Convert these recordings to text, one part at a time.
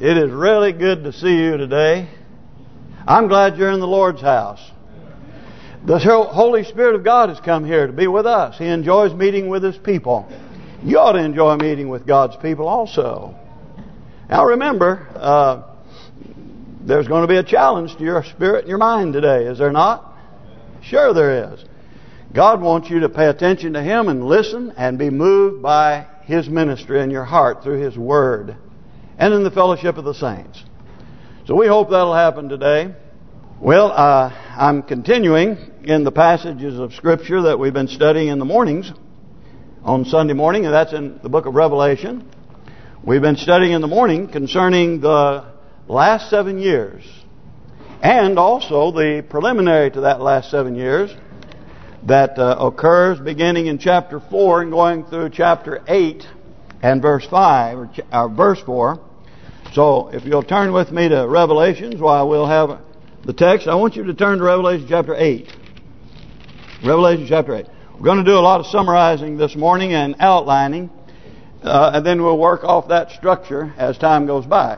It is really good to see you today. I'm glad you're in the Lord's house. The Holy Spirit of God has come here to be with us. He enjoys meeting with His people. You ought to enjoy meeting with God's people also. Now remember, there's going to be a challenge to your spirit and your mind today, is there not? Sure there is. God wants you to pay attention to Him and listen and be moved by His ministry in your heart through His Word and in the fellowship of the saints. So we hope that'll happen today. Well, I'm continuing in the passages of Scripture that we've been studying in the mornings on Sunday morning, and that's in the book of Revelation. We've been studying in the morning concerning the last 7 years and also the preliminary to that last 7 years that occurs beginning in chapter 4 and going through chapter 8 and verse 5 or verse 4. So if you'll turn with me to Revelations while we'll have the text, I want you to turn to Revelation chapter 8. Revelation chapter 8. We're going to do a lot of summarizing this morning and outlining, and then we'll work off that structure as time goes by.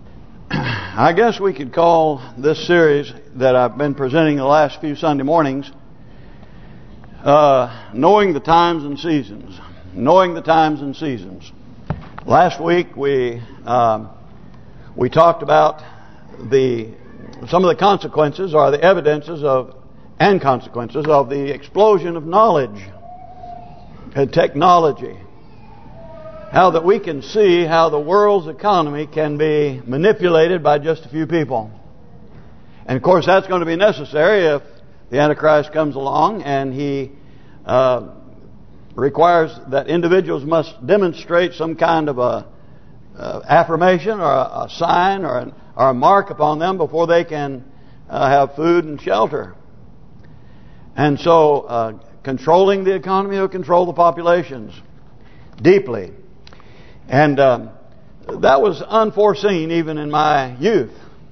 I guess we could call this series that I've been presenting the last few Sunday mornings, Knowing the Times and Seasons. Knowing the Times and Seasons. Last week we talked about some of the consequences or the evidences and consequences of the explosion of knowledge and technology. How that we can see how the world's economy can be manipulated by just a few people. And of course that's going to be necessary if the Antichrist comes along and he requires that individuals must demonstrate some kind of a affirmation or a sign or a mark upon them before they can have food and shelter. And so controlling the economy will control the populations deeply. And that was unforeseen even in my youth.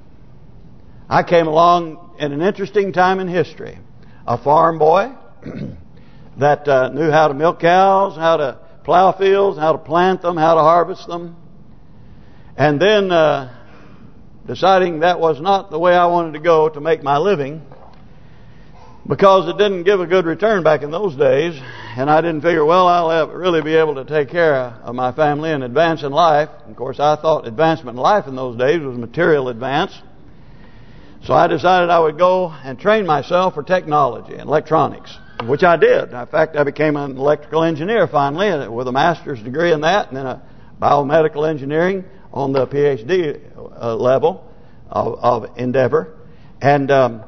I came along in an interesting time in history. A farm boy that knew how to milk cows, how to plow fields, how to plant them, how to harvest them. And then deciding that was not the way I wanted to go to make my living, because it didn't give a good return back in those days, and I didn't figure, well, I'll really be able to take care of my family and advance in life. Of course, I thought advancement in life in those days was material advance. So I decided I would go and train myself for technology and electronics, which I did. In fact, I became an electrical engineer finally with a master's degree in that, and then a biomedical engineering on the PhD level of endeavor. And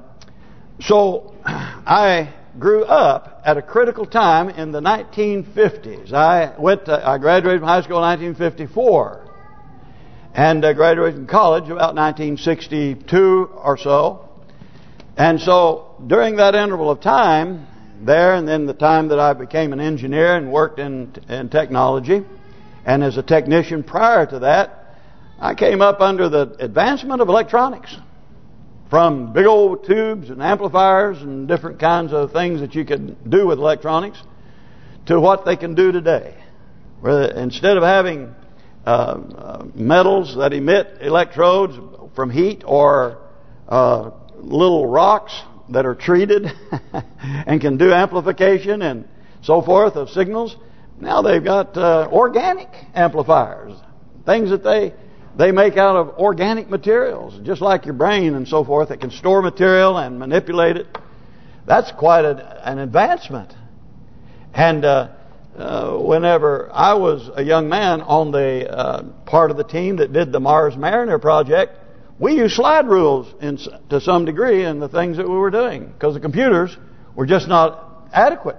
so I grew up at a critical time in the 1950s. I graduated from high school in 1954 and graduated from college about 1962 or so. And so during that interval of time there, and then the time that I became an engineer and worked in technology, and as a technician prior to that, I came up under the advancement of electronics. From big old tubes and amplifiers and different kinds of things that you could do with electronics to what they can do today. Where instead of having metals that emit electrodes from heat or little rocks that are treated and can do amplification and so forth of signals, now they've got organic amplifiers, things that they make out of organic materials, just like your brain and so forth, that can store material and manipulate it. That's quite an advancement. And whenever I was a young man on the part of the team that did the Mars Mariner project, we used slide rules to some degree in the things that we were doing, because the computers were just not adequate.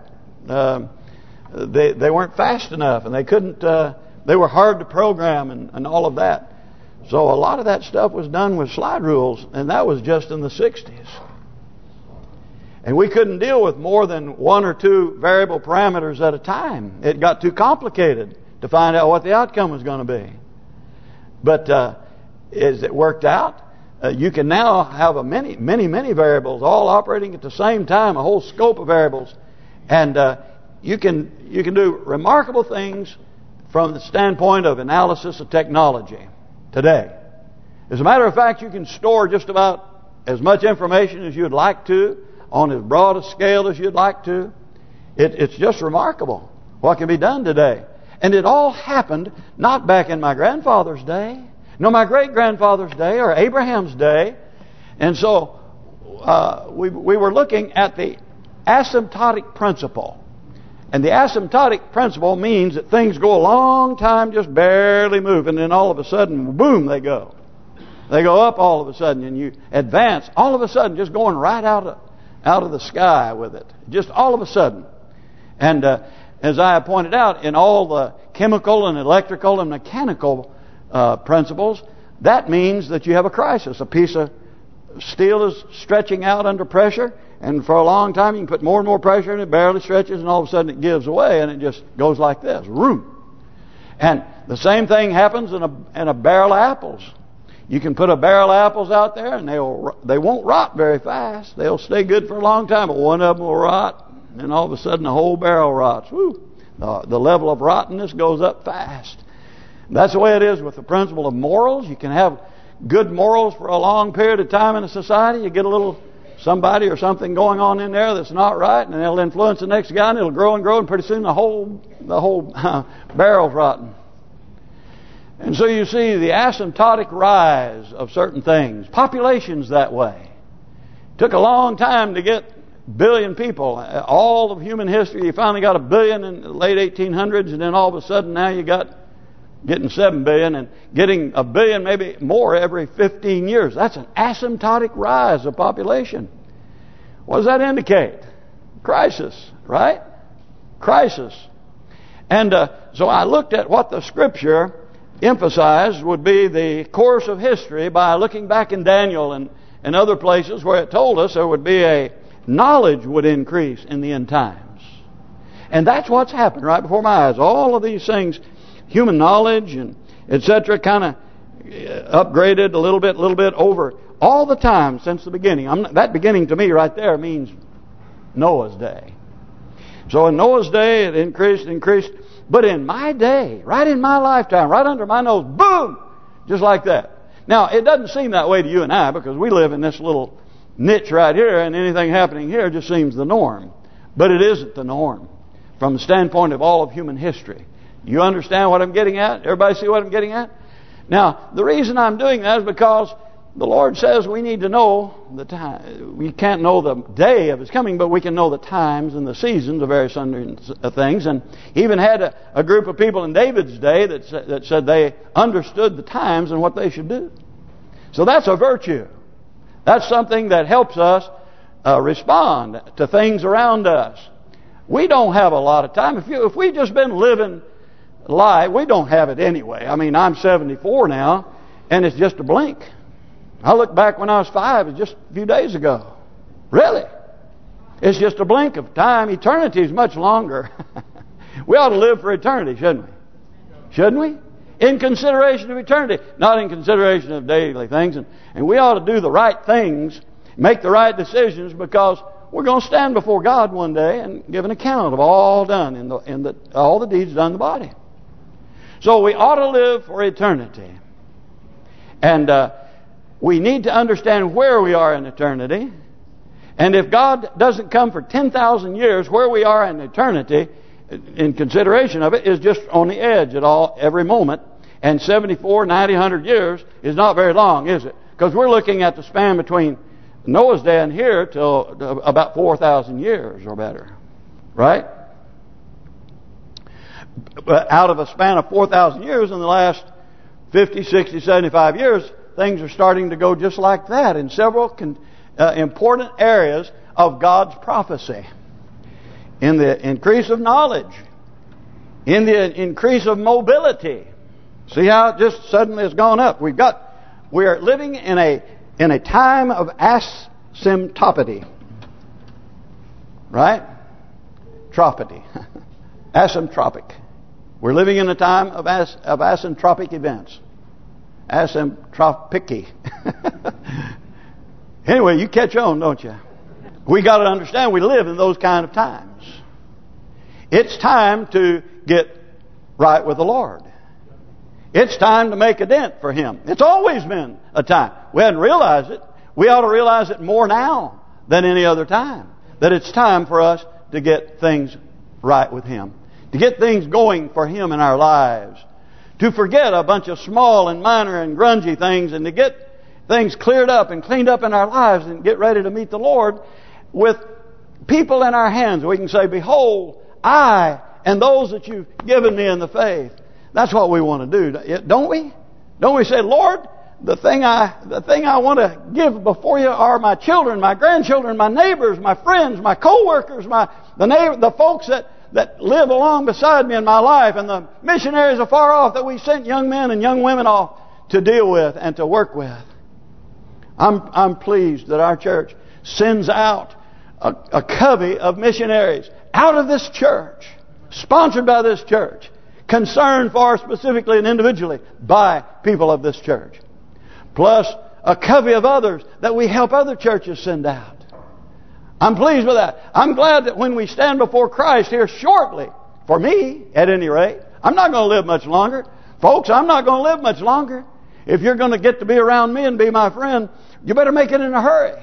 They weren't fast enough, and they couldn't. They were hard to program and all of that. So a lot of that stuff was done with slide rules, and that was just in the 60s. And we couldn't deal with more than one or two variable parameters at a time. It got too complicated to find out what the outcome was going to be. But as it worked out, you can now have many variables all operating at the same time, a whole scope of variables, and you can do remarkable things from the standpoint of analysis of technology today. As a matter of fact, you can store just about as much information as you'd like to on as broad a scale as you'd like to. It's just remarkable what can be done today. And it all happened not back in my grandfather's day, nor my great-grandfather's day, or Abraham's day. And so we were looking at the asymptotic principle. And the asymptotic principle means that things go a long time just barely moving, and then all of a sudden, boom, they go. They go up all of a sudden, and you advance all of a sudden, just going right out of the sky with it. Just all of a sudden. And as I have pointed out, in all the chemical and electrical and mechanical principles, that means that you have a crisis. A piece of steel is stretching out under pressure, and for a long time you can put more and more pressure, and it barely stretches, and all of a sudden it gives away, and it just goes like this, room. And the same thing happens in a barrel of apples. You can put a barrel of apples out there, and they won't rot very fast. They'll stay good for a long time, but one of them will rot, and all of a sudden the whole barrel rots. Woo! The level of rottenness goes up fast. That's the way it is with the principle of morals. You can have good morals for a long period of time in a society. You get a little somebody or something going on in there that's not right, and it'll influence the next guy, and it'll grow and grow, and pretty soon the whole barrel's rotten. And so you see the asymptotic rise of certain things. Populations that way. It took a long time to get a billion people. All of human history, you finally got 1 billion in the late 1800s, and then all of a sudden now you got getting 7 billion and getting 1 billion, maybe more every 15 years. That's an asymptotic rise of population. What does that indicate? Crisis, right? Crisis. And so I looked at what the Scripture emphasized would be the course of history by looking back in Daniel and other places where it told us there would be a knowledge would increase in the end times. And that's what's happened right before my eyes. All of these things, human knowledge and etc., kind of upgraded a little bit over all the time since the beginning. That beginning to me right there means Noah's day. So in Noah's day it increased. But in my day, right in my lifetime, right under my nose, boom! Just like that. Now, it doesn't seem that way to you and I, because we live in this little niche right here, and anything happening here just seems the norm. But it isn't the norm from the standpoint of all of human history. You understand what I'm getting at? Everybody see what I'm getting at? Now, the reason I'm doing that is because the Lord says we need to know the time. We can't know the day of His coming, but we can know the times and the seasons of various things. And He even had a group of people in David's day that said they understood the times and what they should do. So that's a virtue. That's something that helps us respond to things around us. We don't have a lot of time. If we've just been living life, we don't have it anyway. I mean, I'm 74 now, and it's just a blink. I look back when I was 5, it's just a few days ago. Really? It's just a blink of time. Eternity is much longer. We ought to live for eternity, shouldn't we? Shouldn't we? In consideration of eternity, not in consideration of daily things. And we ought to do the right things, make the right decisions, because we're going to stand before God one day and give an account of all done all the deeds done in the body. So we ought to live for eternity. And we need to understand where we are in eternity. And if God doesn't come for 10,000 years, where we are in eternity, in consideration of it, is just on the edge at every moment. And 74, 90, 100 years is not very long, is it? Because we're looking at the span between Noah's day and here till about 4,000 years or better. Right? But out of a span of 4,000 years, in the last 50, 60, 75 years, things are starting to go just like that in several important areas of God's prophecy. In the increase of knowledge. In the increase of mobility. See how it just suddenly has gone up. We are living in a time of asymptopity. Right? Tropity. Asymptotic. We're living in a time of asymptotic events. Asymptopic. Anyway, you catch on, don't you? We got to understand we live in those kind of times. It's time to get right with the Lord. It's time to make a dent for Him. It's always been a time. We hadn't realized it. We ought to realize it more now than any other time. That it's time for us to get things right with Him. To get things going for Him in our lives. To forget a bunch of small and minor and grungy things, and to get things cleared up and cleaned up in our lives and get ready to meet the Lord with people in our hands. We can say, behold, I and those that you've given me in the faith. That's what we want to do, don't we? Don't we say, Lord, the thing I want to give before you are my children, my grandchildren, my neighbors, my friends, my co-workers, the folks that live along beside me in my life, and the missionaries afar off that we sent young men and young women off to deal with and to work with. I'm pleased that our church sends out a covey of missionaries out of this church, sponsored by this church, concerned for specifically and individually by people of this church. Plus a covey of others that we help other churches send out. I'm pleased with that. I'm glad that when we stand before Christ here shortly, for me at any rate, I'm not going to live much longer. Folks, I'm not going to live much longer. If you're going to get to be around me and be my friend, you better make it in a hurry.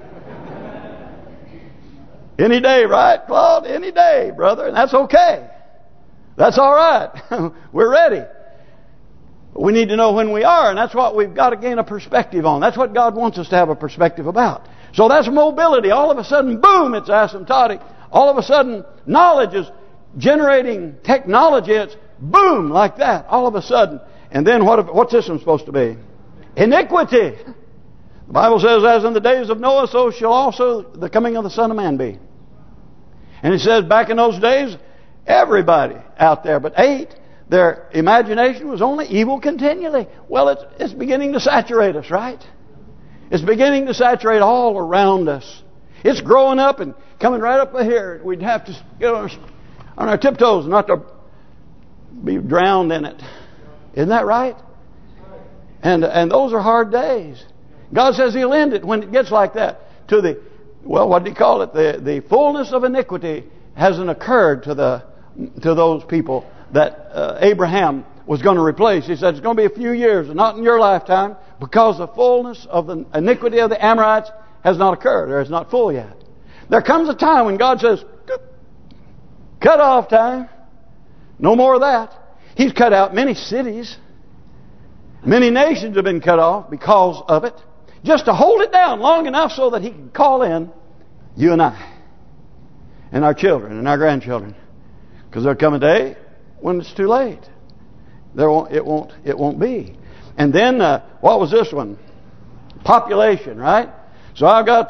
Any day, right, Claude? Any day, brother. And that's okay. That's all right. We're ready. But we need to know when we are, and that's what we've got to gain a perspective on. That's what God wants us to have a perspective about. So that's mobility. All of a sudden, boom, it's asymptotic. All of a sudden, knowledge is generating technology. It's boom, like that, all of a sudden. And then what's this one supposed to be? Iniquity. The Bible says, as in the days of Noah, so shall also the coming of the Son of Man be. And it says, back in those days, everybody out there but 8, their imagination was only evil continually. Well, it's beginning to saturate us, right? It's beginning to saturate all around us. It's growing up and coming right up here. We'd have to get on our tiptoes not to be drowned in it. Isn't that right? And those are hard days. God says He'll end it when it gets like that. To the, well, what did He call it? The fullness of iniquity hasn't occurred to those people that Abraham was going to replace. He said it's going to be a few years, not in your lifetime, because the fullness of the iniquity of the Amorites has not occurred, or is not full yet. There comes a time when God says, cut off time. No more of that. He's cut out many cities. Many nations have been cut off because of it. Just to hold it down long enough so that He can call in you and I. And our children and our grandchildren. Because there'll come a day when it's too late. It won't be. And then, what was this one? Population, right? So I've got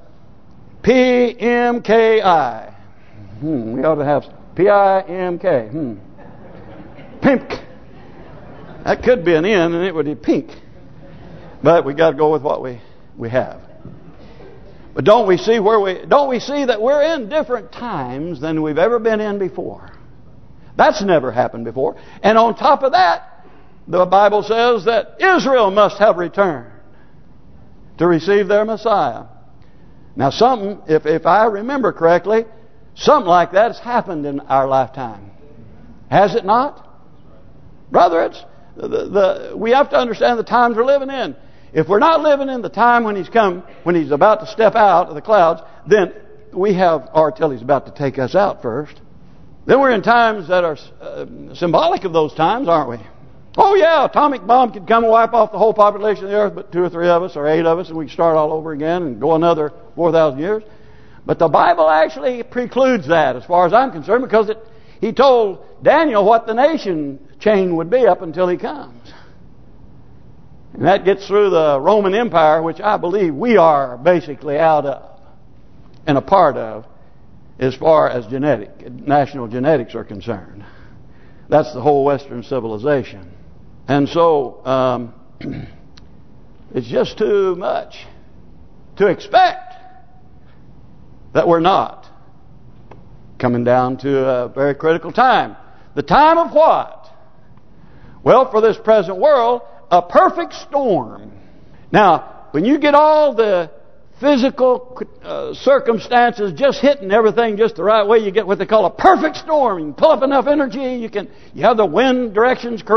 PMKI. We ought to have PIMK. Pink. That could be an N and it would be pink. But we got to go with what we have. But don't we see that we're in different times than we've ever been in before? That's never happened before. And on top of that, the Bible says that Israel must have returned to receive their Messiah. Now something, if I remember correctly, something like that has happened in our lifetime. Has it not? Brother, we have to understand the times we're living in. If we're not living in the time when He's about to step out of the clouds, then we have, or till He's about to take us out first. Then we're in times that are symbolic of those times, aren't we? Oh yeah, atomic bomb could come and wipe off the whole population of the earth, but 2 or 3 of us or 8 of us, and we can start all over again and go another 4,000 years. But the Bible actually precludes that, as far as I'm concerned, because He told Daniel what the nation chain would be up until He comes. And that gets through the Roman Empire, which I believe we are basically out of and a part of, as far as national genetics are concerned. That's the whole Western civilization. And so it's just too much to expect that we're not coming down to a very critical time. The time of what? Well, for this present world, a perfect storm. Now, when you get all the physical circumstances just hitting everything just the right way, you get what they call a perfect storm. You can pull up enough energy, you have the wind directions correct,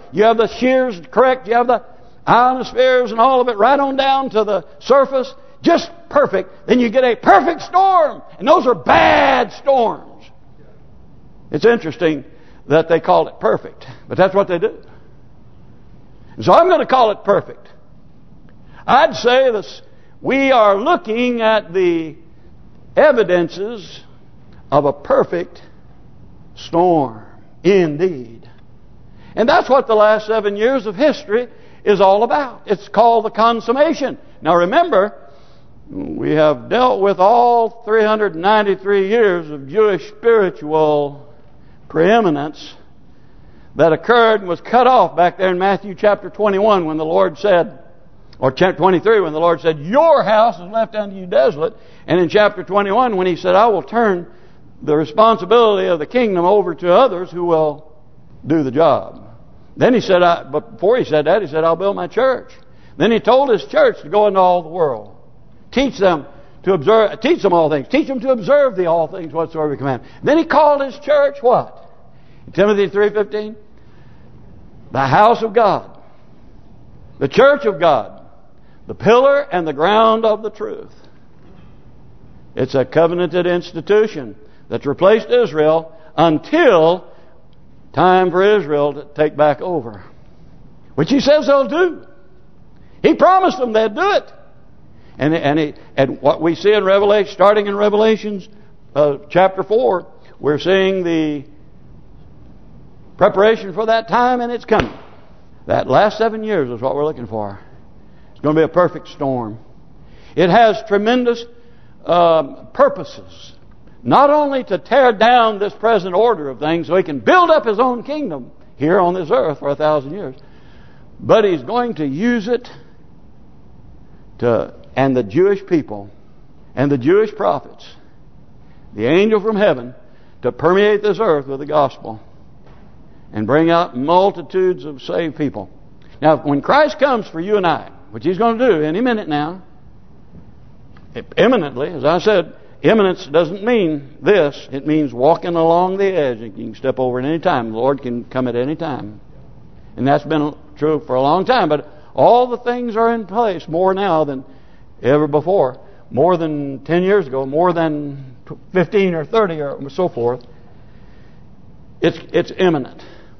You have the shears correct. You have the ionospheres and all of it right on down to the surface. Just perfect. Then you get a perfect storm. And those are bad storms. It's interesting that they call it perfect. But that's what they do. And so I'm going to call it perfect. I'd say this, we are looking at the evidences of a perfect storm. Indeed. And that's what the last 7 years of history is all about. It's called the consummation. Now remember, we have dealt with all 393 years of Jewish spiritual preeminence that occurred and was cut off back there in Matthew chapter 21 when the Lord said, or chapter 23 when the Lord said, your house is left unto you desolate. And in chapter 21 when He said, I will turn the responsibility of the kingdom over to others who will do the job. Then He said, but before He said that, He said, I'll build my church. Then He told His church to go into all the world. Teach them to observe, teach them all things. Teach them to observe the all things whatsoever He command. Then He called His church what? In Timothy 3:15, the house of God, the church of God, the pillar and the ground of the truth. It's a covenanted institution that's replaced Israel until time for Israel to take back over. Which He says they'll do. He promised them they'd do it. And what we see in Revelation, starting in Revelations chapter 4, we're seeing the preparation for that time, and it's coming. That last 7 years is what we're looking for. It's going to be a perfect storm. It has tremendous purposes. Not only to tear down this present order of things so He can build up His own kingdom here on this earth for 1,000 years, but He's going to use it to, and the Jewish people and the Jewish prophets, the angel from heaven, to permeate this earth with the gospel and bring out multitudes of saved people. Now, when Christ comes for you and I, which He's going to do any minute now, imminently, as I said, imminence doesn't mean this. It means walking along the edge. You can step over at any time. The Lord can come at any time. And that's been true for a long time. But all the things are in place more now than ever before. More than 10 years ago. More than 15 or 30 or so forth. It's imminent.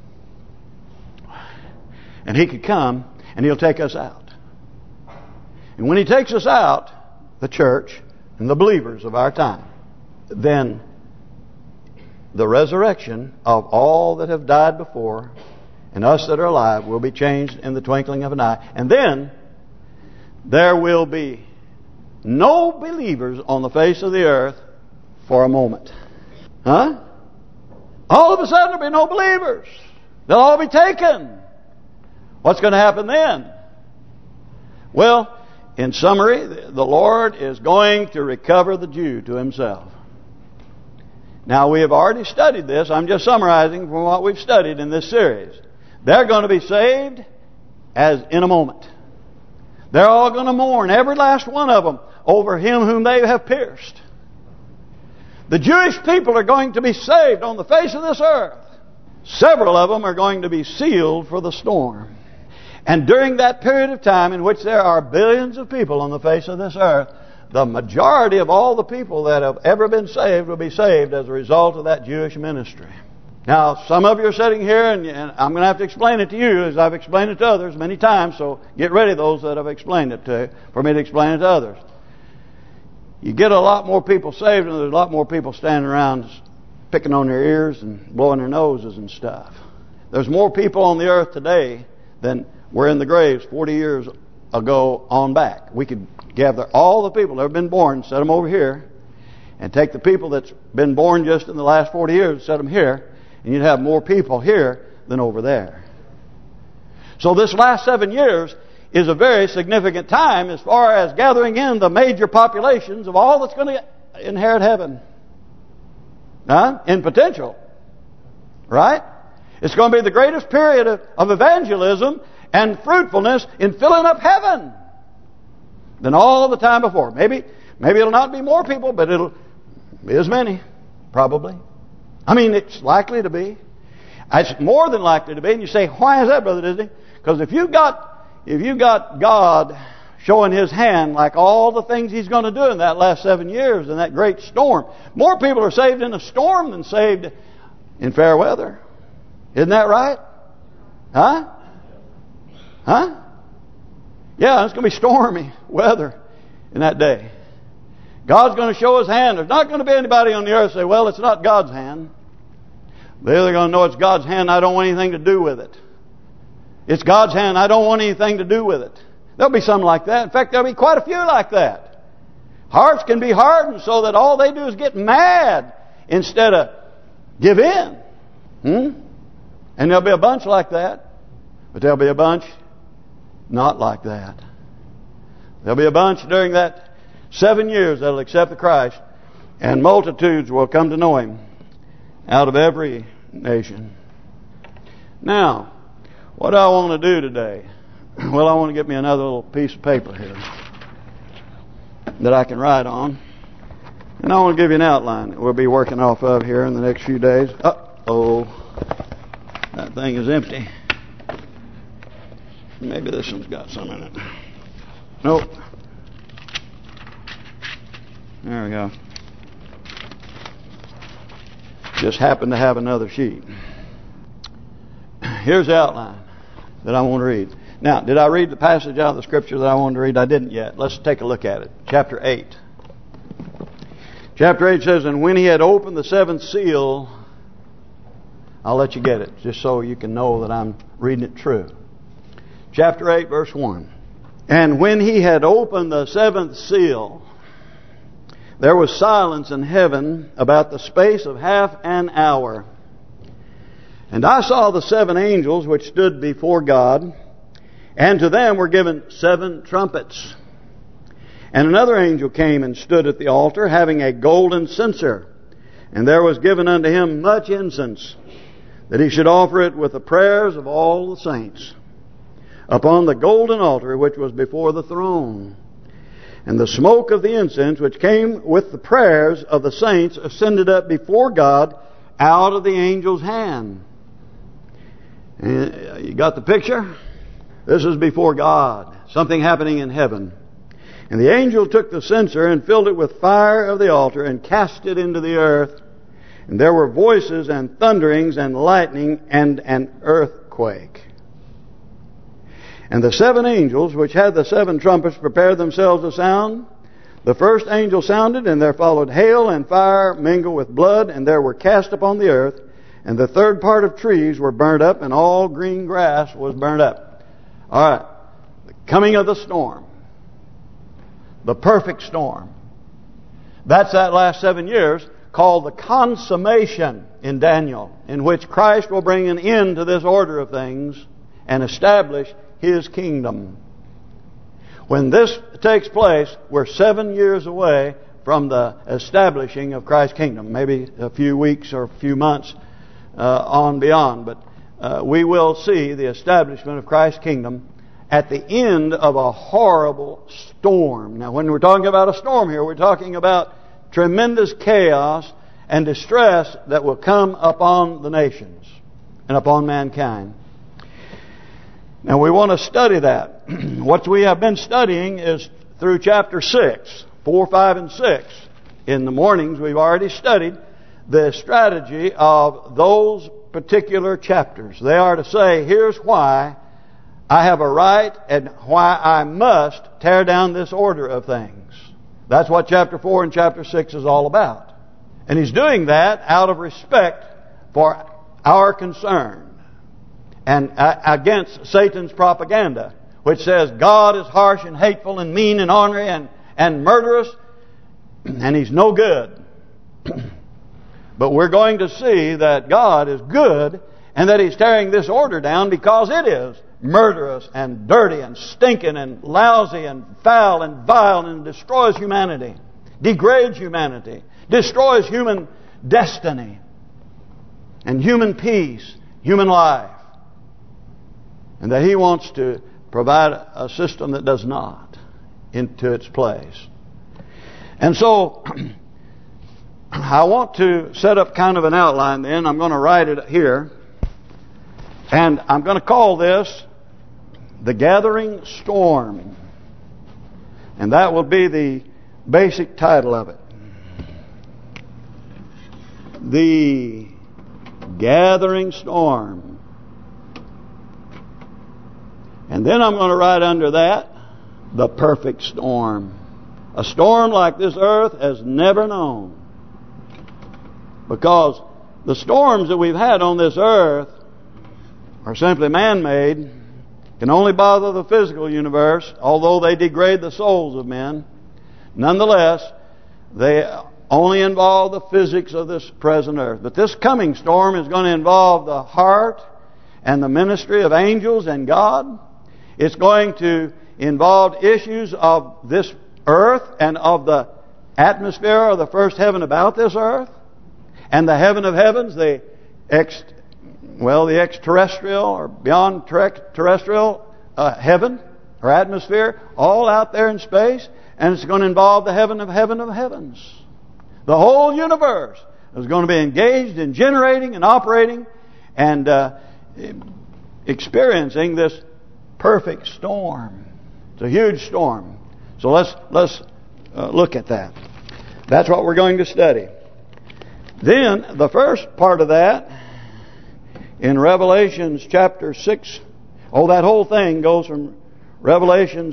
And He could come and He'll take us out. And when He takes us out, the church and the believers of our time, then the resurrection of all that have died before and us that are alive will be changed in the twinkling of an eye. And then there will be no believers on the face of the earth for a moment. Huh? All of a sudden there'll be no believers. They'll all be taken. What's going to happen then? Well, in summary, the Lord is going to recover the Jew to Himself. Now, we have already studied this. I'm just summarizing from what we've studied in this series. They're going to be saved as in a moment. They're all going to mourn, every last one of them, over Him whom they have pierced. The Jewish people are going to be saved on the face of this earth. Several of them are going to be sealed for the storm. And during that period of time in which there are billions of people on the face of this earth, the majority of all the people that have ever been saved will be saved as a result of that Jewish ministry. Now, some of you are sitting here, and I'm going to have to explain it to you as I've explained it to others many times, so get ready, those that I've explained it to, for me to explain it to others. You get a lot more people saved, and there's a lot more people standing around picking on their ears and blowing their noses and stuff. There's more people on the earth today than were in the graves 40 years ago on back. We could gather all the people that have been born, set them over here, and take the people that's been born just in the last 40 years, set them here, and you'd have more people here than over there. So this last 7 years is a very significant time as far as gathering in the major populations of all that's going to inherit heaven. In potential. Right? It's going to be the greatest period of evangelism and fruitfulness in filling up heaven than all the time before. Maybe it'll not be more people, but it'll be as many, probably. I mean, it's likely to be. It's more than likely to be. And you say, why is that, Brother Disney? Because if you got God showing His hand like all the things He's going to do in that last 7 years in that great storm, more people are saved in a storm than saved in fair weather. Isn't that right? Huh? Huh? Yeah, it's going to be stormy weather in that day. God's going to show His hand. There's not going to be anybody on the earth say, well, it's not God's hand. They're either going to know it's God's hand, I don't want anything to do with it. It's God's hand, I don't want anything to do with it. There'll be some like that. In fact, there'll be quite a few like that. Hearts can be hardened so that all they do is get mad instead of give in. And there'll be a bunch like that. But there'll be a bunch not like that. There'll be a bunch during that 7 years that'll accept the Christ, and multitudes will come to know Him out of every nation. Now, what do I want to do today? Well, I want to get me another little piece of paper here that I can write on. And I want to give you an outline that we'll be working off of here in the next few days. Uh-oh. That thing is empty. Maybe this one's got some in it. Nope. There we go. Just happened to have another sheet. Here's the outline that I want to read. Now, did I read the passage out of the Scripture that I wanted to read? I didn't yet. Let's take a look at it. Chapter 8. Chapter 8 says, and when He had opened the seventh seal, I'll let you get it, just so you can know that I'm reading it true. Chapter 8, verse 1. And when He had opened the seventh seal, there was silence in heaven about the space of half an hour. And I saw the 7 angels which stood before God, and to them were given 7 trumpets. And another angel came and stood at the altar, having a golden censer. And there was given unto him much incense, that he should offer it with the prayers of all the saints, upon the golden altar which was before the throne. And the smoke of the incense which came with the prayers of the saints ascended up before God out of the angel's hand. And you got the picture? This is before God. Something happening in heaven. And the angel took the censer and filled it with fire of the altar and cast it into the earth. And there were voices and thunderings and lightning and an earthquake. And the 7 angels which had the 7 trumpets prepared themselves to sound. The first angel sounded, and there followed hail and fire mingled with blood, and there were cast upon the earth. And the third part of trees were burnt up, and all green grass was burnt up. All right. The coming of the storm. The perfect storm. That's that last 7 years called the consummation in Daniel, in which Christ will bring an end to this order of things and establish His kingdom. When this takes place, we're 7 years away from the establishing of Christ's kingdom. Maybe a few weeks or a few months on beyond. But we will see the establishment of Christ's kingdom at the end of a horrible storm. Now, when we're talking about a storm here, we're talking about tremendous chaos and distress that will come upon the nations and upon mankind. Now, we want to study that. What we have been studying is through chapter 6, 4, 5, and 6. In the mornings, we've already studied the strategy of those particular chapters. They are to say, here's why I have a right and why I must tear down this order of things. That's what chapter 4 and chapter 6 is all about. And He's doing that out of respect for our concern and against Satan's propaganda, which says God is harsh and hateful and mean and ornery and murderous, and He's no good. But we're going to see that God is good and that He's tearing this order down because it is murderous and dirty and stinking and lousy and foul and vile and destroys humanity, degrades humanity, destroys human destiny and human peace, human life. And that He wants to provide a system that does not into its place. And so I want to set up kind of an outline then. I'm going to write it here. And I'm going to call this the gathering storm. And that will be the basic title of it. The gathering storm. And then I'm going to write under that, the perfect storm. A storm like this earth has never known. Because the storms that we've had on this earth are simply man-made, can only bother the physical universe, although they degrade the souls of men. Nonetheless, they only involve the physics of this present earth. But this coming storm is going to involve the heart and the ministry of angels and God. It's going to involve issues of this earth and of the atmosphere of the first heaven about this earth. And the heaven of heavens, the extraterrestrial or beyond terrestrial heaven or atmosphere, all out there in space. And it's going to involve the heaven of heavens. The whole universe is going to be engaged in generating and operating and experiencing this perfect storm. It's a huge storm. So let's look at that. That's what we're going to study. Then the first part of that in Revelation chapter 6. Oh, that whole thing goes from Revelation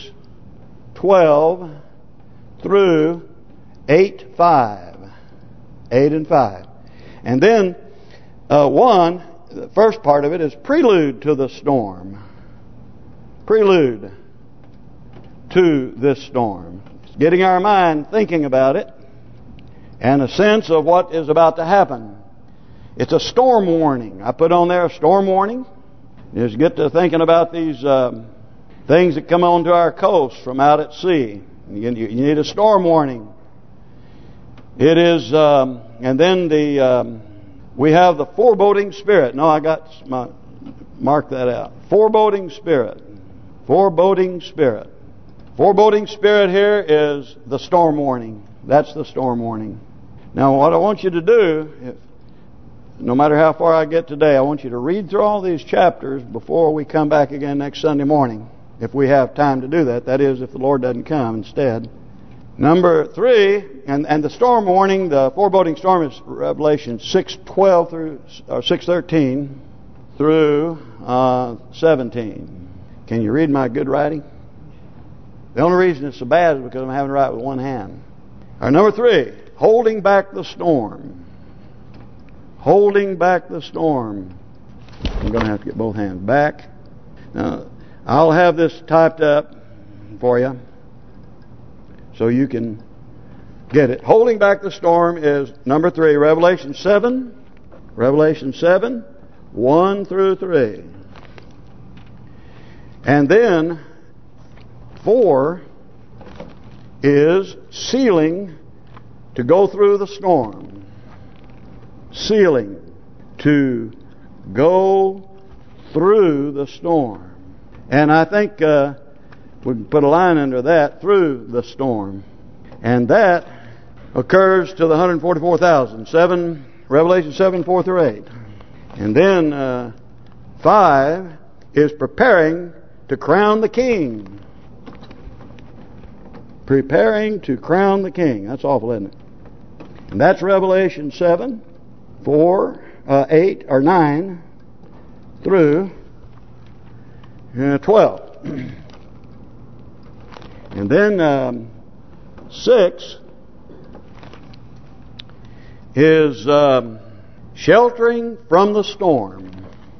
6:12 through 8:5. 8 and 5. And then the first part of it is prelude to the storm. Prelude to this storm. It's getting our mind thinking about it and a sense of what is about to happen. It's a storm warning. I put on there a storm warning. Just get to thinking about these things that come onto our coast from out at sea. You need a storm warning. It is, and then we have the foreboding spirit. No, I got mark that out. Foreboding spirit. Foreboding spirit. Foreboding spirit here is the storm warning. That's the storm warning. Now, what I want you to do, no matter how far I get today, I want you to read through all these chapters before we come back again next Sunday morning. If we have time to do that. That is, if the Lord doesn't come instead. Number 3, and the storm warning, the foreboding storm is Revelation 6:12 through or 6:13 through 17. Can you read my good writing? The only reason it's so bad is because I'm having to write with one hand. All right, number 3, holding back the storm. Holding back the storm. I'm going to have to get both hands back. Now, I'll have this typed up for you so you can get it. Holding back the storm is number 3, Revelation 7. Revelation 7, 1 through 3. And then 4 is sealing to go through the storm. Sealing to go through the storm. And I think we can put a line under that, through the storm. And that occurs to the 144,000. Revelation 7, 4 through 8. And then 5 is preparing to crown the king. Preparing to crown the king. That's awful, isn't it? And that's Revelation 7, 4, 8 or 9 through 12. And then 6 is sheltering from the storm.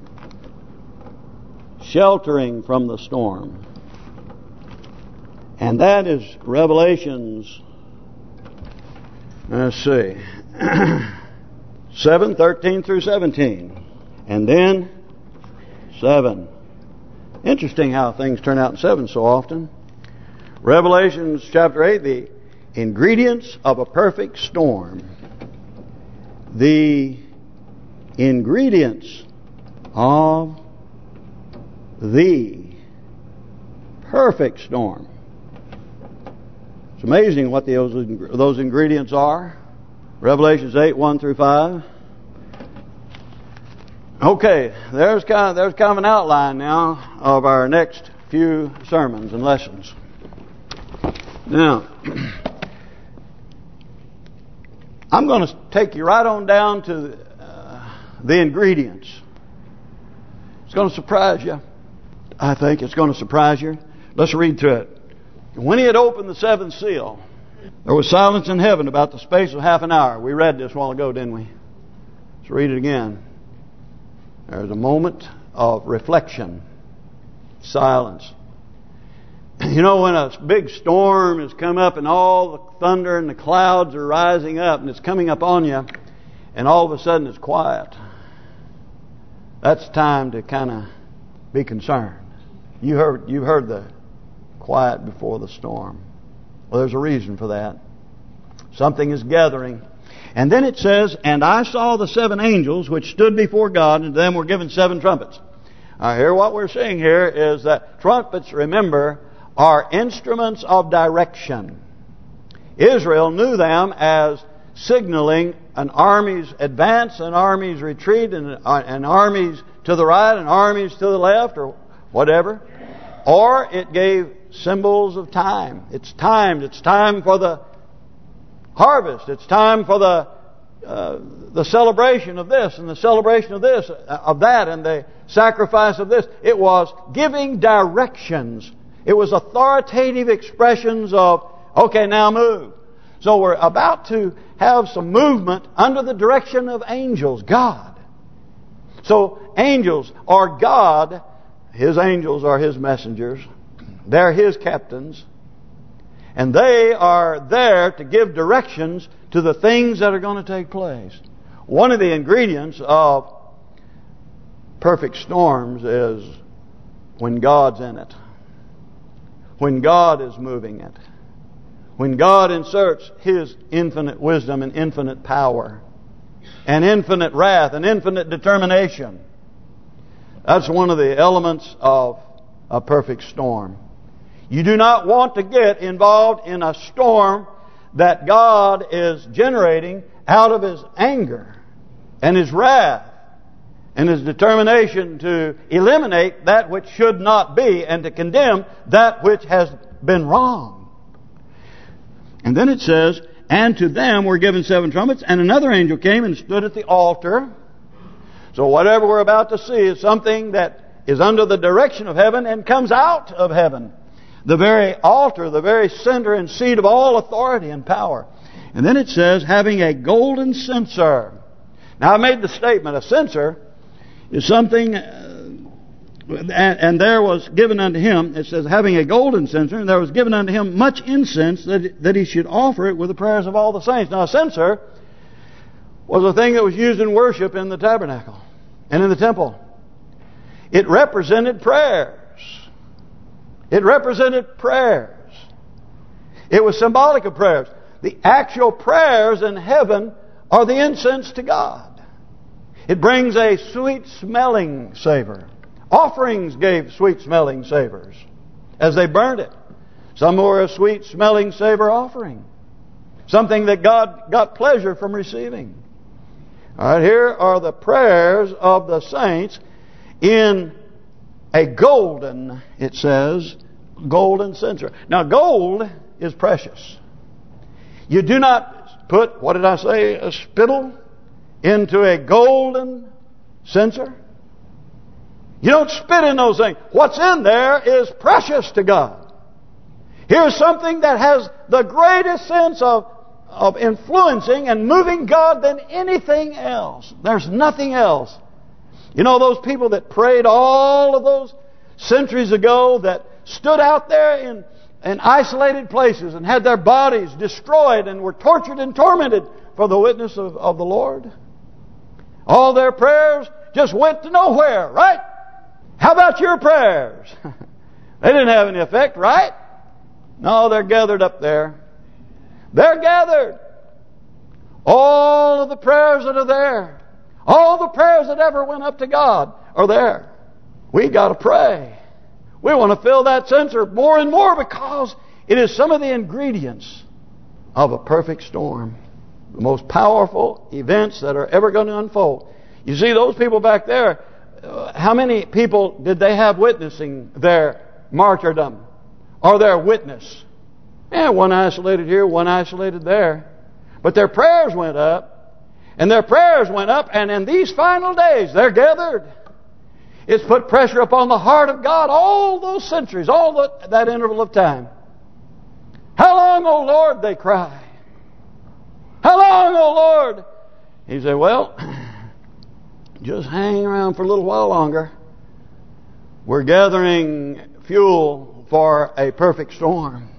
Sheltering from the storm. And that is Revelations, let's see, 7, 13 through 17. And then 7. Interesting how things turn out in 7 so often. Revelations chapter 8, the ingredients of a perfect storm. The ingredients of the perfect storm. It's amazing what those ingredients are. Revelations 8, 1 through 5. Okay, there's kind of an outline now of our next few sermons and lessons. Now, I'm going to take you right on down to the ingredients. It's going to surprise you. I think it's going to surprise you. Let's read through it. When he had opened the seventh seal, there was silence in heaven about the space of half an hour. We read this a while ago, didn't we? Let's read it again. There's a moment of reflection, silence. You know, when a big storm has come up and all the thunder and the clouds are rising up and it's coming up on you, and all of a sudden it's quiet. That's time to kind of be concerned. You've heard the quiet before the storm. Well, there's a reason for that. Something is gathering. And then it says, and I saw the 7 angels which stood before God, and to them were given 7 trumpets. Here what we're seeing here is that trumpets, remember, are instruments of direction. Israel knew them as signaling an army's advance, an army's retreat, and armies to the right, and armies to the left, or whatever. Or it gave symbols of time. It's timed. It's time for the harvest. It's time for the celebration of this and the celebration of this, of that, and the sacrifice of this. It was giving directions. It was authoritative expressions of, okay, now move. So we're about to have some movement under the direction of angels, God. So angels are God. His angels are His messengers. They're His captains. And they are there to give directions to the things that are going to take place. One of the ingredients of perfect storms is when God's in it. When God is moving it. When God inserts His infinite wisdom and infinite power. And infinite wrath and infinite determination. That's one of the elements of a perfect storm. You do not want to get involved in a storm that God is generating out of His anger and His wrath and His determination to eliminate that which should not be and to condemn that which has been wrong. And then it says, and to them were given 7 trumpets, and another angel came and stood at the altar. So whatever we're about to see is something that is under the direction of heaven and comes out of heaven. The very altar, the very center and seat of all authority and power. And then it says, having a golden censer. Now I made the statement, a censer is something, and there was given unto him, it says, having a golden censer, and there was given unto him much incense that he should offer it with the prayers of all the saints. Now a censer was a thing that was used in worship in the tabernacle and in the temple. It represented prayers. It represented prayers. It was symbolic of prayers. The actual prayers in heaven are the incense to God. It brings a sweet-smelling savor. Offerings gave sweet-smelling savors as they burned it. Some were a sweet-smelling savor offering. Something that God got pleasure from receiving. All right, here are the prayers of the saints in a golden, it says, golden censer. Now gold is precious. You do not put, what did I say, a spittle into a golden censer. You don't spit in those things. What's in there is precious to God. Here's something that has the greatest sense of influencing and moving God than anything else. There's nothing else. You know those people that prayed all of those centuries ago that stood out there in isolated places and had their bodies destroyed and were tortured and tormented for the witness of the Lord? All their prayers just went to nowhere, right? How about your prayers? They didn't have any effect, right? No, they're gathered up there. They're gathered. All of the prayers that are there, all the prayers that ever went up to God are there. We got to pray. We want to fill that censer more and more because it is some of the ingredients of a perfect storm. The most powerful events that are ever going to unfold. You see, those people back there, how many people did they have witnessing their martyrdom or their witness? Yeah, one isolated here, one isolated there. But their prayers went up, and their prayers went up, and in these final days, they're gathered. It's put pressure upon the heart of God all those centuries, that interval of time. How long, O Lord, they cry. How long, O Lord? He said, well, just hang around for a little while longer. We're gathering fuel for a perfect storm.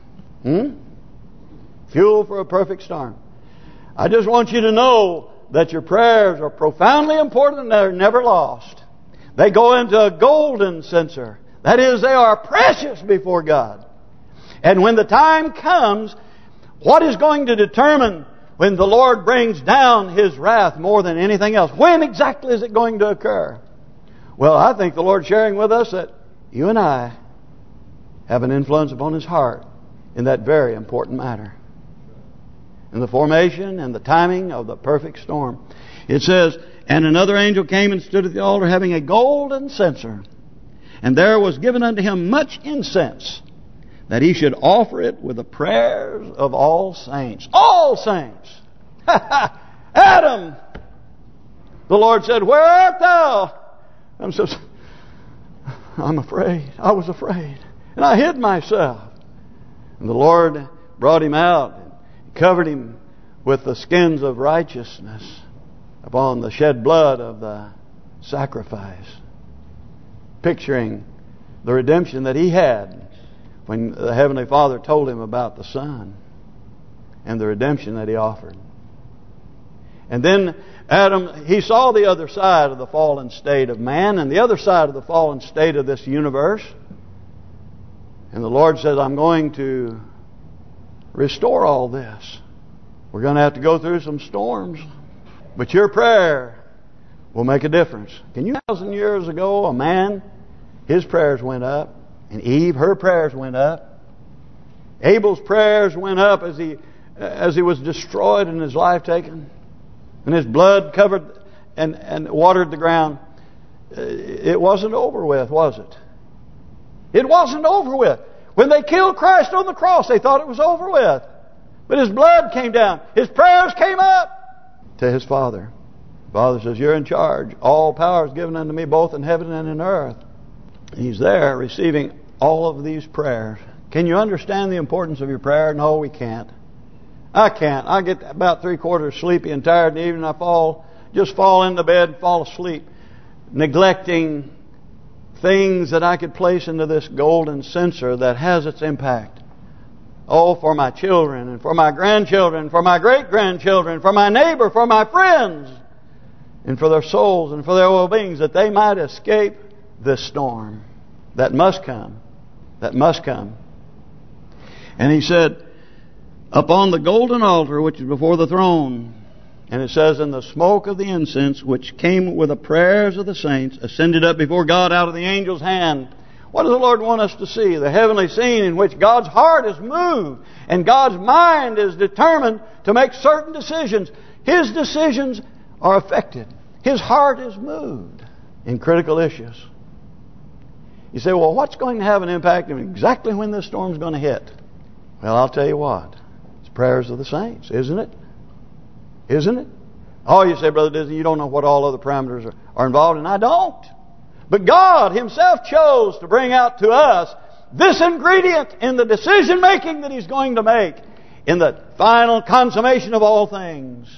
Fuel for a perfect storm. I just want you to know that your prayers are profoundly important and they're never lost. They go into a golden censer. That is, they are precious before God. And when the time comes, what is going to determine when the Lord brings down His wrath more than anything else? When exactly is it going to occur? Well, I think the Lord's sharing with us that you and I have an influence upon His heart in that very important matter. In the formation and the timing of the perfect storm. It says, and another angel came and stood at the altar having a golden censer. And there was given unto him much incense, that he should offer it with the prayers of all saints. All saints! Adam! The Lord said, where art thou? I'm afraid. I was afraid. And I hid myself. And the Lord brought him out and covered him with the skins of righteousness upon the shed blood of the sacrifice. Picturing the redemption that he had when the Heavenly Father told him about the Son and the redemption that he offered. And then Adam, he saw the other side of the fallen state of man and the other side of the fallen state of this universe. And the Lord says, I'm going to restore all this. We're going to have to go through some storms. But your prayer will make a difference. Can you 1,000 years ago, a man, his prayers went up. And Eve, her prayers went up. Abel's prayers went up as he was destroyed and his life taken. And his blood covered and watered the ground. It wasn't over with, was it? It wasn't over with. When they killed Christ on the cross, they thought it was over with. But His blood came down. His prayers came up to His Father. The Father says, you're in charge. All power is given unto me both in heaven and in earth. And He's there receiving all of these prayers. Can you understand the importance of your prayer? No, we can't. I can't. I get about 3/4 sleepy and tired in the evening. I just fall into bed and fall asleep, neglecting things that I could place into this golden censer that has its impact. Oh, for my children and for my grandchildren, for my great-grandchildren, for my neighbor, for my friends, and for their souls and for their well-beings, that they might escape this storm that must come. That must come. And he said, upon the golden altar which is before the throne, and it says, and the smoke of the incense which came with the prayers of the saints ascended up before God out of the angel's hand. What does the Lord want us to see? The heavenly scene in which God's heart is moved and God's mind is determined to make certain decisions. His decisions are affected. His heart is moved in critical issues. You say, well, what's going to have an impact on exactly when this storm's going to hit? Well, I'll tell you what. It's prayers of the saints, isn't it? Isn't it? Oh, you say, Brother Disney, you don't know what all other parameters are involved in. I don't. But God Himself chose to bring out to us this ingredient in the decision-making that He's going to make in the final consummation of all things.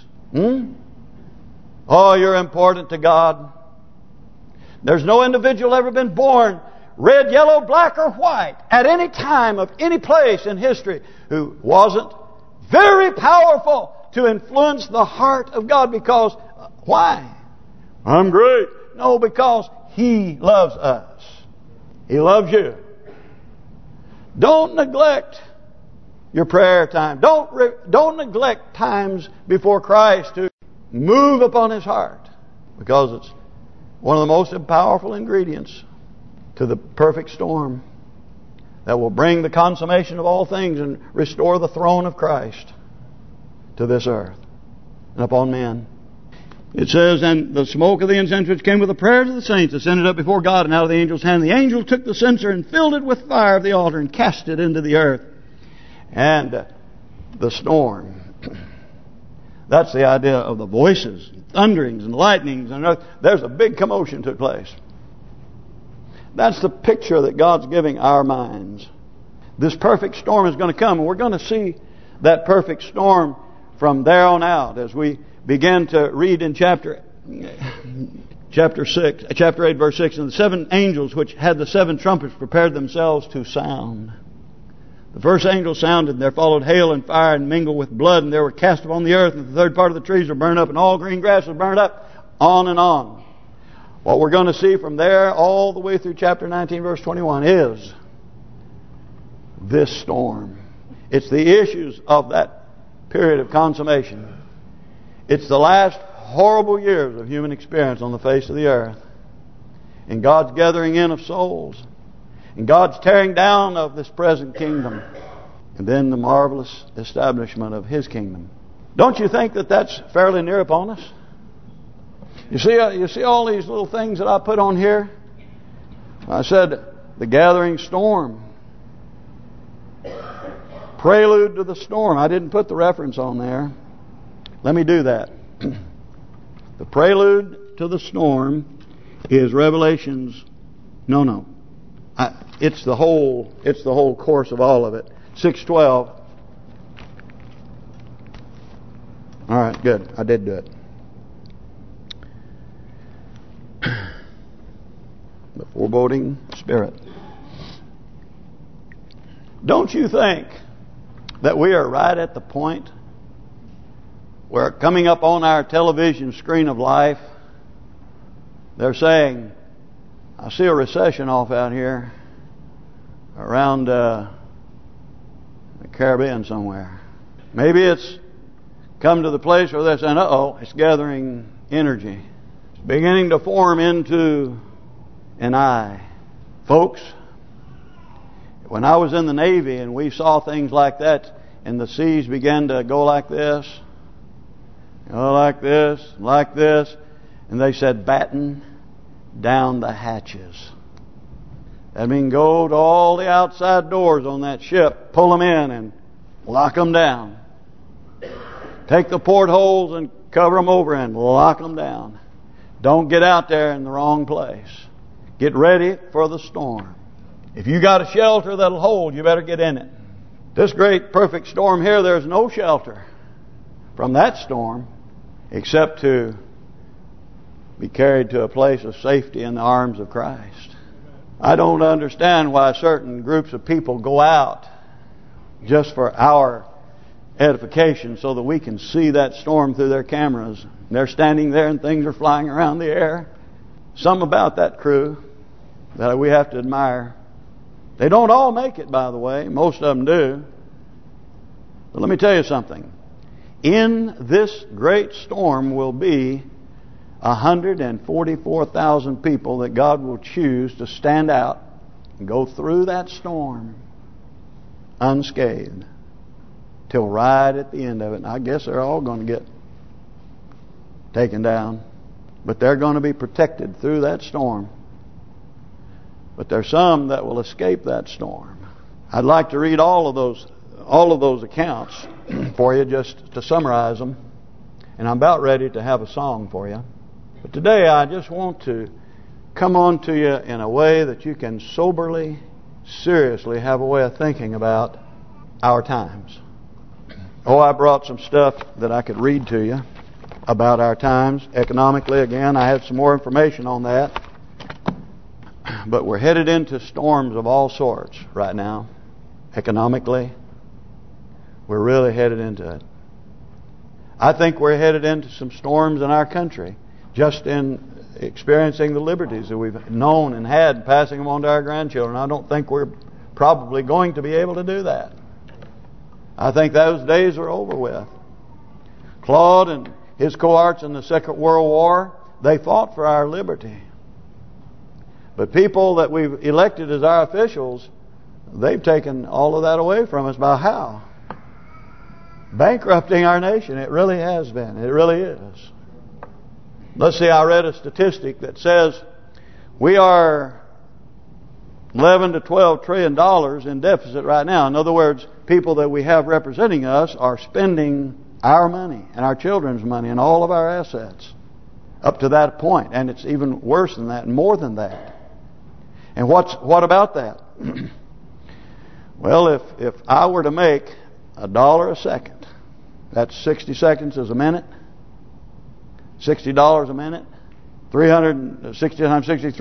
Oh, you're important to God. There's no individual ever been born, red, yellow, black, or white, at any time of any place in history, who wasn't very powerful to influence the heart of God. Because, why? I'm great. No, because He loves us. He loves you. Don't neglect your prayer time. Don't neglect times before Christ to move upon His heart. Because it's one of the most powerful ingredients to the perfect storm that will bring the consummation of all things and restore the throne of Christ to this earth and upon men. It says, and the smoke of the incense which came with the prayers of the saints ascended up before God and out of the angel's hand. The angel took the censer and filled it with fire of the altar and cast it into the earth. And the storm. That's the idea of the voices, and thunderings and lightnings. And there's a big commotion took place. That's the picture that God's giving our minds. This perfect storm is going to come. And we're going to see that perfect storm from there on out as we begin to read in chapter 8, verse 6. And the 7 angels which had the 7 trumpets prepared themselves to sound. The first angel sounded, and there followed hail and fire and mingled with blood, and they were cast upon the earth, and the third part of the trees were burned up, and all green grass was burned up, on and on. What we're going to see from there all the way through chapter 19, verse 21 is this storm. It's the issues of that period of consummation. It's the last horrible years of human experience on the face of the earth. And God's gathering in of souls. And God's tearing down of this present kingdom. And then the marvelous establishment of His kingdom. Don't you think that that's fairly near upon us? You see all these little things that I put on here? I said the gathering storm. Prelude to the storm. I didn't put the reference on there. Let me do that. The prelude to the storm is Revelations. No. It's the whole course of all of it. 6:12. All right, good. I did do it. The foreboding spirit. Don't you think that we are right at the point where coming up on our television screen of life, they're saying, I see a recession off out here around the Caribbean somewhere. Maybe it's come to the place where they're saying, uh-oh, it's gathering energy. It's beginning to form into an eye. Folks, when I was in the Navy and we saw things like that and the seas began to go like this, like this, and they said, batten down the hatches. That means go to all the outside doors on that ship, pull them in and lock them down. Take the portholes and cover them over and lock them down. Don't get out there in the wrong place. Get ready for the storm. If you got a shelter that'll hold, you better get in it. This great perfect storm here, there's no shelter from that storm except to be carried to a place of safety in the arms of Christ. I don't understand why certain groups of people go out just for our edification so that we can see that storm through their cameras. They're standing there and things are flying around the air. Something about that crew that we have to admire. They don't all make it, by the way. Most of them do. But let me tell you something. In this great storm will be 144,000 people that God will choose to stand out and go through that storm unscathed till right at the end of it. And I guess they're all going to get taken down, but they're going to be protected through that storm. But there's some that will escape that storm. I'd like to read all of those accounts for you just to summarize them. And I'm about ready to have a song for you. But today I just want to come on to you in a way that you can soberly, seriously have a way of thinking about our times. Oh, I brought some stuff that I could read to you about our times. Economically, again, I had some more information on that. But we're headed into storms of all sorts right now. Economically, we're really headed into it. I think we're headed into some storms in our country just in experiencing the liberties that we've known and had, passing them on to our grandchildren. I don't think we're probably going to be able to do that. I think those days are over with. Claude and his cohorts in the Second World War, they fought for our liberty. But people that we've elected as our officials, they've taken all of that away from us. By how? Bankrupting our nation. It really has been. It really is. Let's see, I read a statistic that says we are $11 to $12 trillion in deficit right now. In other words, people that we have representing us are spending our money and our children's money and all of our assets up to that point. And it's even worse than that and more than that. And what about that? Well, if I were to make $1 a second, that's 60 seconds is a minute, $60 a minute, $360,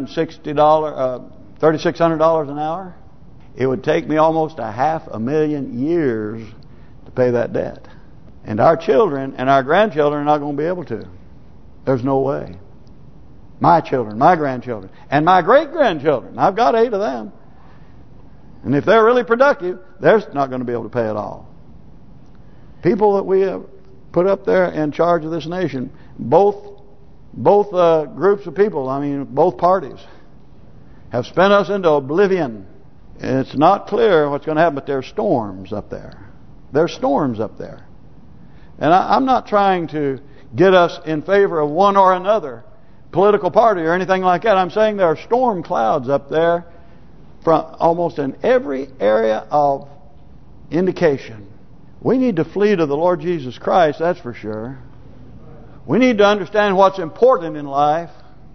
$360, an hour. It would take me almost 500,000 years to pay that debt. And our children and our grandchildren are not going to be able to. There's no way. My children, my grandchildren, and my great-grandchildren. I've got 8 of them. And if they're really productive, they're not going to be able to pay it all. People that we have put up there in charge of this nation, both groups of people, I mean both parties, have spent us into oblivion. And it's not clear what's going to happen, but there's storms up there. There's storms up there. And I'm not trying to get us in favor of one or another political party or anything like that. I'm saying there are storm clouds up there from almost in every area of indication. We need to flee to the Lord Jesus Christ, that's for sure. We need to understand what's important in life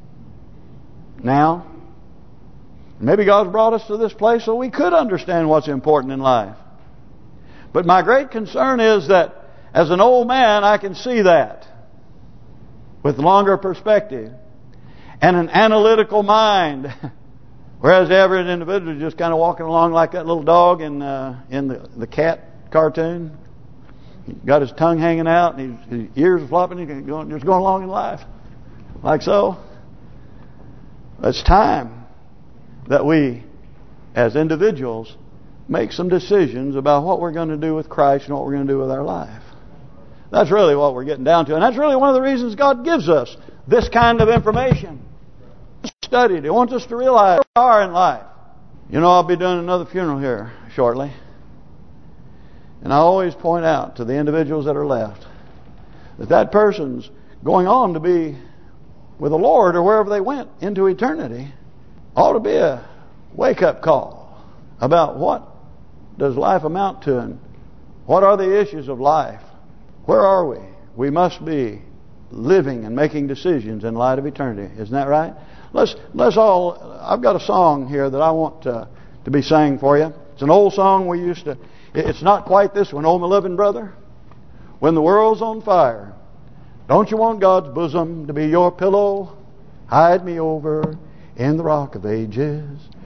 now. Maybe God's brought us to this place so we could understand what's important in life. But my great concern is that as an old man, I can see that with longer perspective and an analytical mind. Whereas the average individual is just kind of walking along like that little dog in the cat cartoon. He got his tongue hanging out and his ears flopping. He's just going along in life. Like so. It's time that we, as individuals, make some decisions about what we're going to do with Christ and what we're going to do with our life. That's really what we're getting down to. And that's really one of the reasons God gives us this kind of information. Studied. He wants us to realize where we are in life. You know, I'll be doing another funeral here shortly. And I always point out to the individuals that are left that person's going on to be with the Lord or wherever they went into eternity. Ought to be a wake-up call about what does life amount to and what are the issues of life. Where are we? We must be living and making decisions in light of eternity. Isn't that right? Let's all. I've got a song here that I want to be sang for you. It's an old song we used to. It's not quite this one. Oh, my loving brother, when the world's on fire, don't you want God's bosom to be your pillow? Hide me over in the rock of ages,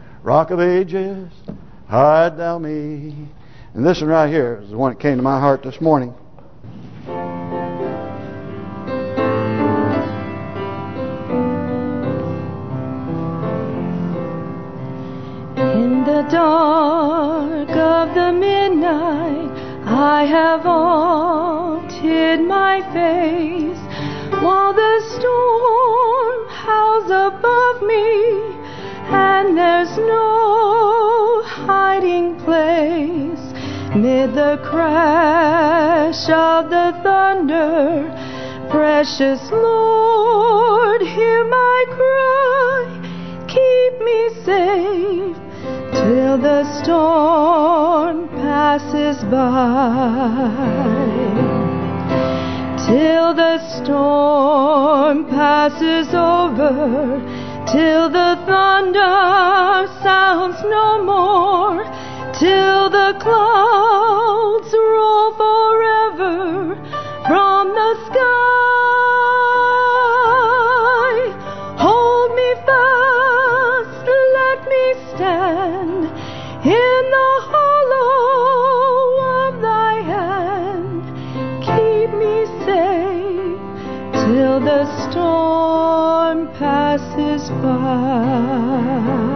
hide thou me. And this one right here is the one that came to my heart this morning. In the dark of the midnight, I have oft hid my face, while the storm howls above me, and there's no hiding place. Mid the crash of the thunder, precious Lord, hear my cry, keep me safe till the storm passes by. Till the storm passes over, till the thunder sounds no more, till the clouds roll forever from the sky. Hold me fast, let me stand in the hollow of thy hand. Keep me safe till the storm passes by.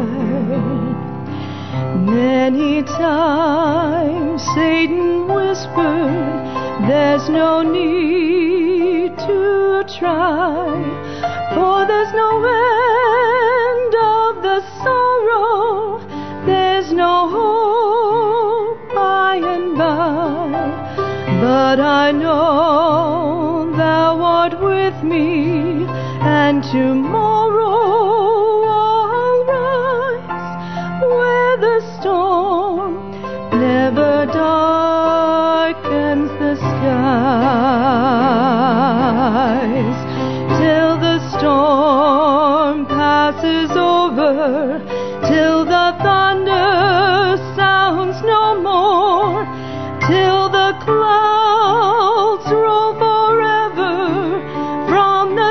Many times Satan whispered, there's no need to try, for there's no end of the sorrow, there's no hope by and by. But I know thou art with me, tomorrow I'll rise where the storm never darkens the skies, till the storm passes over, till the thunder sounds no more, till the clouds roll forever from the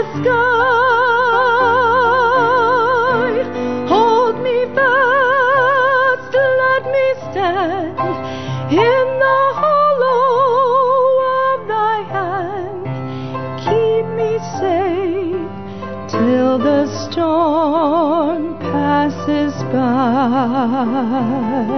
sky. Hold me fast, let me stand in the hollow of thy hand. Keep me safe till the storm passes by.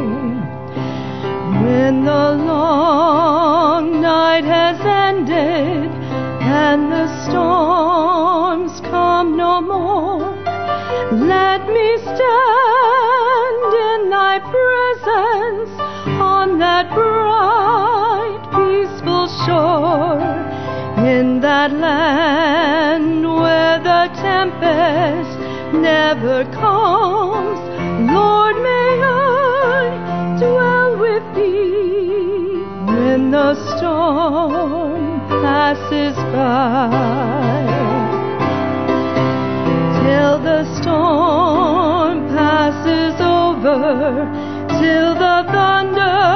When the long night has ended and the storms come no more, let me stand in thy presence on that bright, peaceful shore, in that land where the tempest never comes. Lord, may I dwell with thee when the storm passes by, till the storm passes over, till the thunder